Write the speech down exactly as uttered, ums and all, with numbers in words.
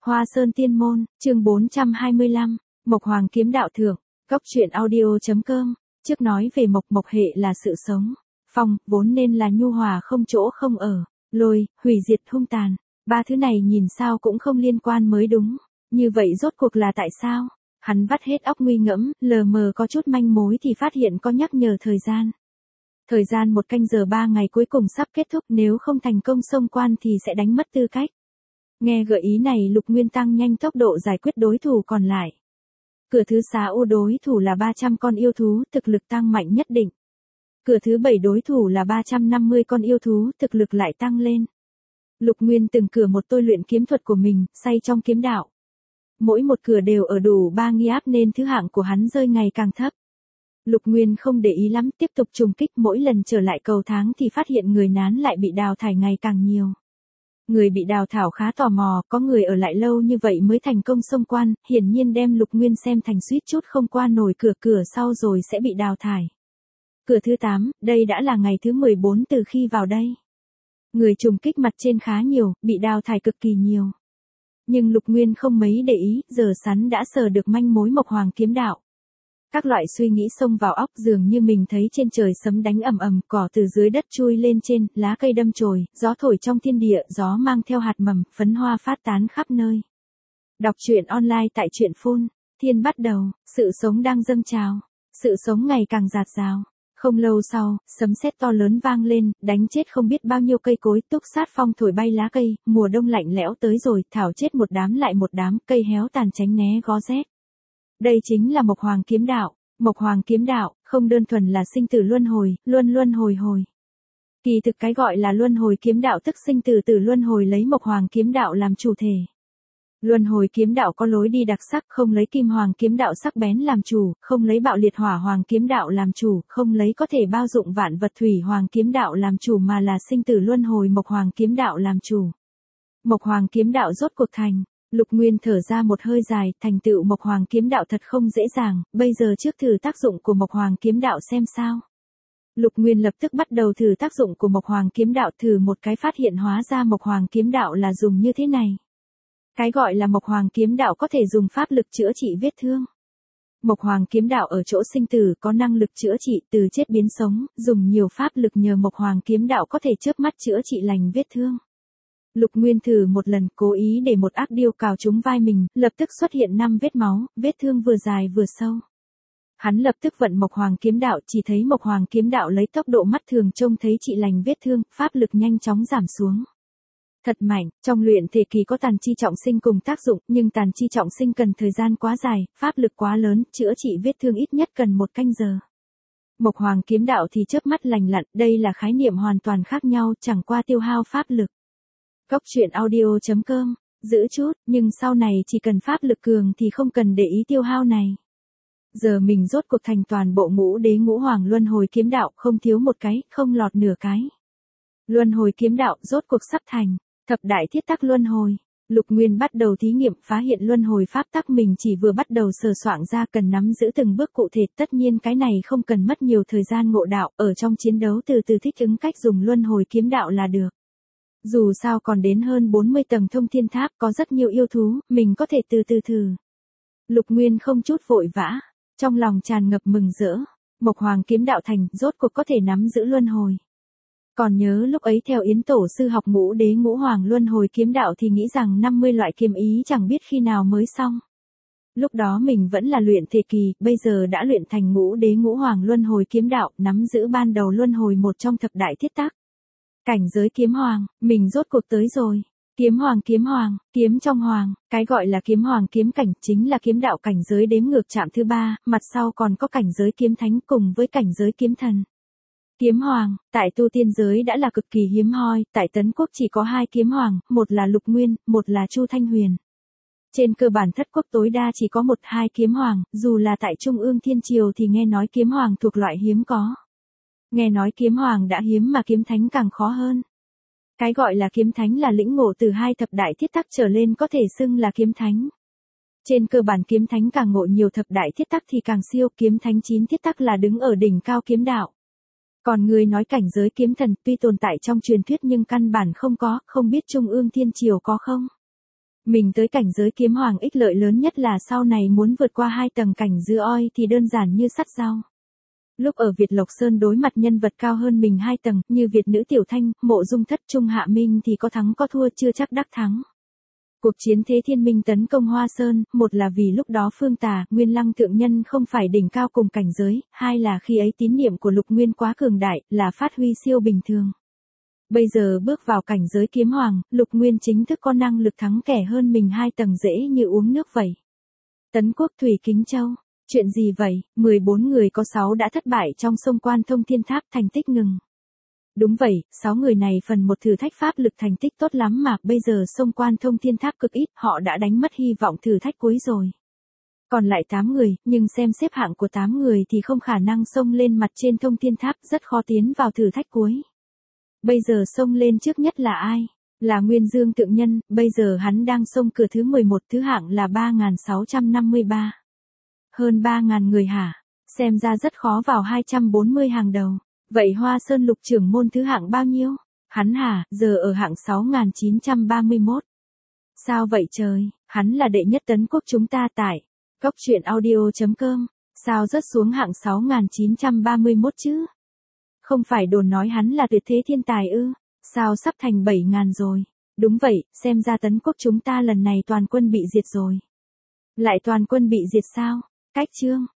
Hoa Sơn Tiên Môn, chương bốn trăm hai mươi lăm, Mộc Hoàng Kiếm Đạo Thượng, Cốc truyện audio.com, trước nói về mộc mộc hệ là sự sống, phong, vốn nên là nhu hòa không chỗ không ở, lôi, hủy diệt hung tàn, ba thứ này nhìn sao cũng không liên quan mới đúng, như vậy rốt cuộc là tại sao? Hắn vắt hết óc nguy ngẫm, lờ mờ có chút manh mối thì phát hiện có nhắc nhở thời gian. Thời gian một canh giờ ba ngày cuối cùng sắp kết thúc, nếu không thành công xông quan thì sẽ đánh mất tư cách. Nghe gợi ý này, Lục Nguyên tăng nhanh tốc độ giải quyết đối thủ còn lại. Cửa thứ sáu đối thủ là ba trăm con yêu thú, thực lực tăng mạnh nhất định. Cửa thứ bảy đối thủ là ba trăm năm mươi con yêu thú, thực lực lại tăng lên. Lục Nguyên từng cửa một tôi luyện kiếm thuật của mình, say trong kiếm đạo. Mỗi một cửa đều ở đủ ba nghi áp nên thứ hạng của hắn rơi ngày càng thấp. Lục Nguyên không để ý lắm, tiếp tục trùng kích, mỗi lần trở lại cầu tháng thì phát hiện người nán lại bị đào thải ngày càng nhiều. Người bị đào thải khá tò mò, có người ở lại lâu như vậy mới thành công xông quan, hiển nhiên đem Lục Nguyên xem thành suýt chút không qua nổi cửa cửa sau rồi sẽ bị đào thải. Cửa thứ tám, đây đã là ngày thứ mười bốn từ khi vào đây. Người trùng kích mặt trên khá nhiều, bị đào thải cực kỳ nhiều. Nhưng Lục Nguyên không mấy để ý, giờ sắn đã sờ được manh mối Mộc Hoàng Kiếm Đạo. Các loại suy nghĩ xông vào óc, dường như mình thấy trên trời sấm đánh ầm ầm, cỏ từ dưới đất chui lên trên, lá cây đâm chồi, gió thổi trong thiên địa, gió mang theo hạt mầm, phấn hoa phát tán khắp nơi. Đọc truyện online tại truyện phun, thiên bắt đầu, sự sống đang dâng trào, sự sống ngày càng rạt rào. Không lâu sau, sấm sét to lớn vang lên, đánh chết không biết bao nhiêu cây cối, túc sát phong thổi bay lá cây, mùa đông lạnh lẽo tới rồi, thảo chết một đám lại một đám, cây héo tàn tránh né gó rét. Đây chính là Mộc Hoàng Kiếm Đạo. Mộc Hoàng Kiếm Đạo, không đơn thuần là sinh tử luân hồi, luân luân hồi hồi. Kỳ thực cái gọi là luân hồi kiếm đạo tức sinh tử tử luân hồi lấy Mộc Hoàng Kiếm Đạo làm chủ thể. Luân hồi kiếm đạo có lối đi đặc sắc, không lấy Kim Hoàng Kiếm Đạo sắc bén làm chủ, không lấy Bạo Liệt Hỏa Hoàng Kiếm Đạo làm chủ, không lấy có thể bao dụng vạn vật Thủy Hoàng Kiếm Đạo làm chủ mà là sinh tử luân hồi Mộc Hoàng Kiếm Đạo làm chủ. Mộc Hoàng Kiếm Đạo rốt cuộc thành. Lục Nguyên thở ra một hơi dài, thành tựu Mộc Hoàng Kiếm Đạo thật không dễ dàng, bây giờ trước thử tác dụng của Mộc Hoàng Kiếm Đạo xem sao. Lục Nguyên lập tức bắt đầu thử tác dụng của Mộc Hoàng Kiếm Đạo, thử một cái phát hiện hóa ra Mộc Hoàng Kiếm Đạo là dùng như thế này. Cái gọi là Mộc Hoàng Kiếm Đạo có thể dùng pháp lực chữa trị vết thương. Mộc Hoàng Kiếm Đạo ở chỗ sinh tử có năng lực chữa trị từ chết biến sống, dùng nhiều pháp lực nhờ Mộc Hoàng Kiếm Đạo có thể chớp mắt chữa trị lành vết thương. Lục Nguyên thử một lần, cố ý để một ác điêu cào trúng vai mình, lập tức xuất hiện năm vết máu, vết thương vừa dài vừa sâu. Hắn lập tức vận Mộc Hoàng Kiếm Đạo, chỉ thấy Mộc Hoàng Kiếm Đạo lấy tốc độ mắt thường trông thấy trị lành vết thương, pháp lực nhanh chóng giảm xuống. Thật mạnh, trong luyện thể kỳ có tàn chi trọng sinh cùng tác dụng, nhưng tàn chi trọng sinh cần thời gian quá dài, pháp lực quá lớn, chữa trị vết thương ít nhất cần một canh giờ. Mộc Hoàng Kiếm Đạo thì chớp mắt lành lặn, đây là khái niệm hoàn toàn khác nhau, chẳng qua tiêu hao pháp lực. Cốc truyện audio.com, giữ chút, nhưng sau này chỉ cần pháp lực cường thì không cần để ý tiêu hao này. Giờ mình rốt cuộc thành toàn bộ ngũ đế ngũ hoàng luân hồi kiếm đạo, không thiếu một cái, không lọt nửa cái. Luân hồi kiếm đạo rốt cuộc sắp thành, thập đại thiết tắc luân hồi. Lục Nguyên bắt đầu thí nghiệm phá hiện luân hồi pháp tắc, mình chỉ vừa bắt đầu sờ soạng ra, cần nắm giữ từng bước cụ thể, tất nhiên cái này không cần mất nhiều thời gian ngộ đạo, ở trong chiến đấu từ từ thích ứng cách dùng luân hồi kiếm đạo là được. Dù sao còn đến hơn bốn mươi tầng thông thiên tháp, có rất nhiều yêu thú, mình có thể từ từ thử. Lục Nguyên không chút vội vã, trong lòng tràn ngập mừng rỡ, Mộc Hoàng Kiếm Đạo thành, rốt cuộc có thể nắm giữ luân hồi. Còn nhớ lúc ấy theo Yến Tổ sư học ngũ đế ngũ hoàng luân hồi kiếm đạo thì nghĩ rằng năm mươi loại kiếm ý chẳng biết khi nào mới xong. Lúc đó mình vẫn là luyện thể kỳ, bây giờ đã luyện thành ngũ đế ngũ hoàng luân hồi kiếm đạo, nắm giữ ban đầu luân hồi một trong thập đại thiết tắc. Cảnh giới kiếm hoàng, mình rốt cuộc tới rồi. Kiếm hoàng kiếm hoàng, kiếm trong hoàng, cái gọi là kiếm hoàng kiếm cảnh chính là kiếm đạo cảnh giới đếm ngược chạm thứ ba, mặt sau còn có cảnh giới kiếm thánh cùng với cảnh giới kiếm thần. Kiếm hoàng, tại tu tiên giới đã là cực kỳ hiếm hoi, tại Tấn Quốc chỉ có hai kiếm hoàng, một là Lục Nguyên, một là Chu Thanh Huyền. Trên cơ bản thất quốc tối đa chỉ có một hai kiếm hoàng, dù là tại Trung ương Thiên Triều thì nghe nói kiếm hoàng thuộc loại hiếm có. Nghe nói kiếm hoàng đã hiếm mà kiếm thánh càng khó hơn. Cái gọi là kiếm thánh là lĩnh ngộ từ hai thập đại thiết tắc trở lên có thể xưng là kiếm thánh. Trên cơ bản kiếm thánh càng ngộ nhiều thập đại thiết tắc thì càng siêu, kiếm thánh chín thiết tắc là đứng ở đỉnh cao kiếm đạo. Còn người nói cảnh giới kiếm thần tuy tồn tại trong truyền thuyết nhưng căn bản không có, không biết Trung ương Thiên Triều có không. Mình tới cảnh giới kiếm hoàng ích lợi lớn nhất là sau này muốn vượt qua hai tầng cảnh dưa oi thì đơn giản như sắt rau. Lúc ở Việt Lộc Sơn đối mặt nhân vật cao hơn mình hai tầng, như Việt nữ Tiểu Thanh, Mộ Dung Thất, Trung Hạ Minh thì có thắng có thua chưa chắc đắc thắng. Cuộc chiến Thế Thiên Minh tấn công Hoa Sơn, một là vì lúc đó Phương Tà, Nguyên Lăng thượng nhân không phải đỉnh cao cùng cảnh giới, hai là khi ấy tín niệm của Lục Nguyên quá cường đại, là phát huy siêu bình thường. Bây giờ bước vào cảnh giới kiếm hoàng, Lục Nguyên chính thức có năng lực thắng kẻ hơn mình hai tầng dễ như uống nước vậy. Tấn Quốc Thủy Kính Châu. Chuyện gì vậy? mười bốn người có sáu đã thất bại trong sông Quan Thông Thiên Tháp, thành tích ngừng. Đúng vậy, sáu người này phần một thử thách pháp lực thành tích tốt lắm mà bây giờ sông Quan Thông Thiên Tháp cực ít, họ đã đánh mất hy vọng thử thách cuối rồi. Còn lại tám người, nhưng xem xếp hạng của tám người thì không khả năng xông lên mặt trên Thông Thiên Tháp, rất khó tiến vào thử thách cuối. Bây giờ xông lên trước nhất là ai? Là Nguyên Dương Tượng Nhân, bây giờ hắn đang xông cửa thứ mười một, thứ hạng là ba nghìn sáu trăm năm mươi ba. Hơn ba nghìn người hả? Xem ra rất khó vào hai trăm bốn mươi hàng đầu. Vậy Hoa Sơn Lục trưởng môn thứ hạng bao nhiêu? Hắn hả, giờ ở hạng sáu nghìn chín trăm ba mươi mốt. Sao vậy trời, hắn là đệ nhất Tấn Quốc chúng ta tại Cốc Truyện Audio chấm com. Sao rớt xuống hạng sáu nghìn chín trăm ba mươi mốt chứ? Không phải đồn nói hắn là tuyệt thế thiên tài ư? Sao sắp thành bảy nghìn rồi? Đúng vậy, xem ra Tấn Quốc chúng ta lần này toàn quân bị diệt rồi. Lại toàn quân bị diệt sao? Cách chương.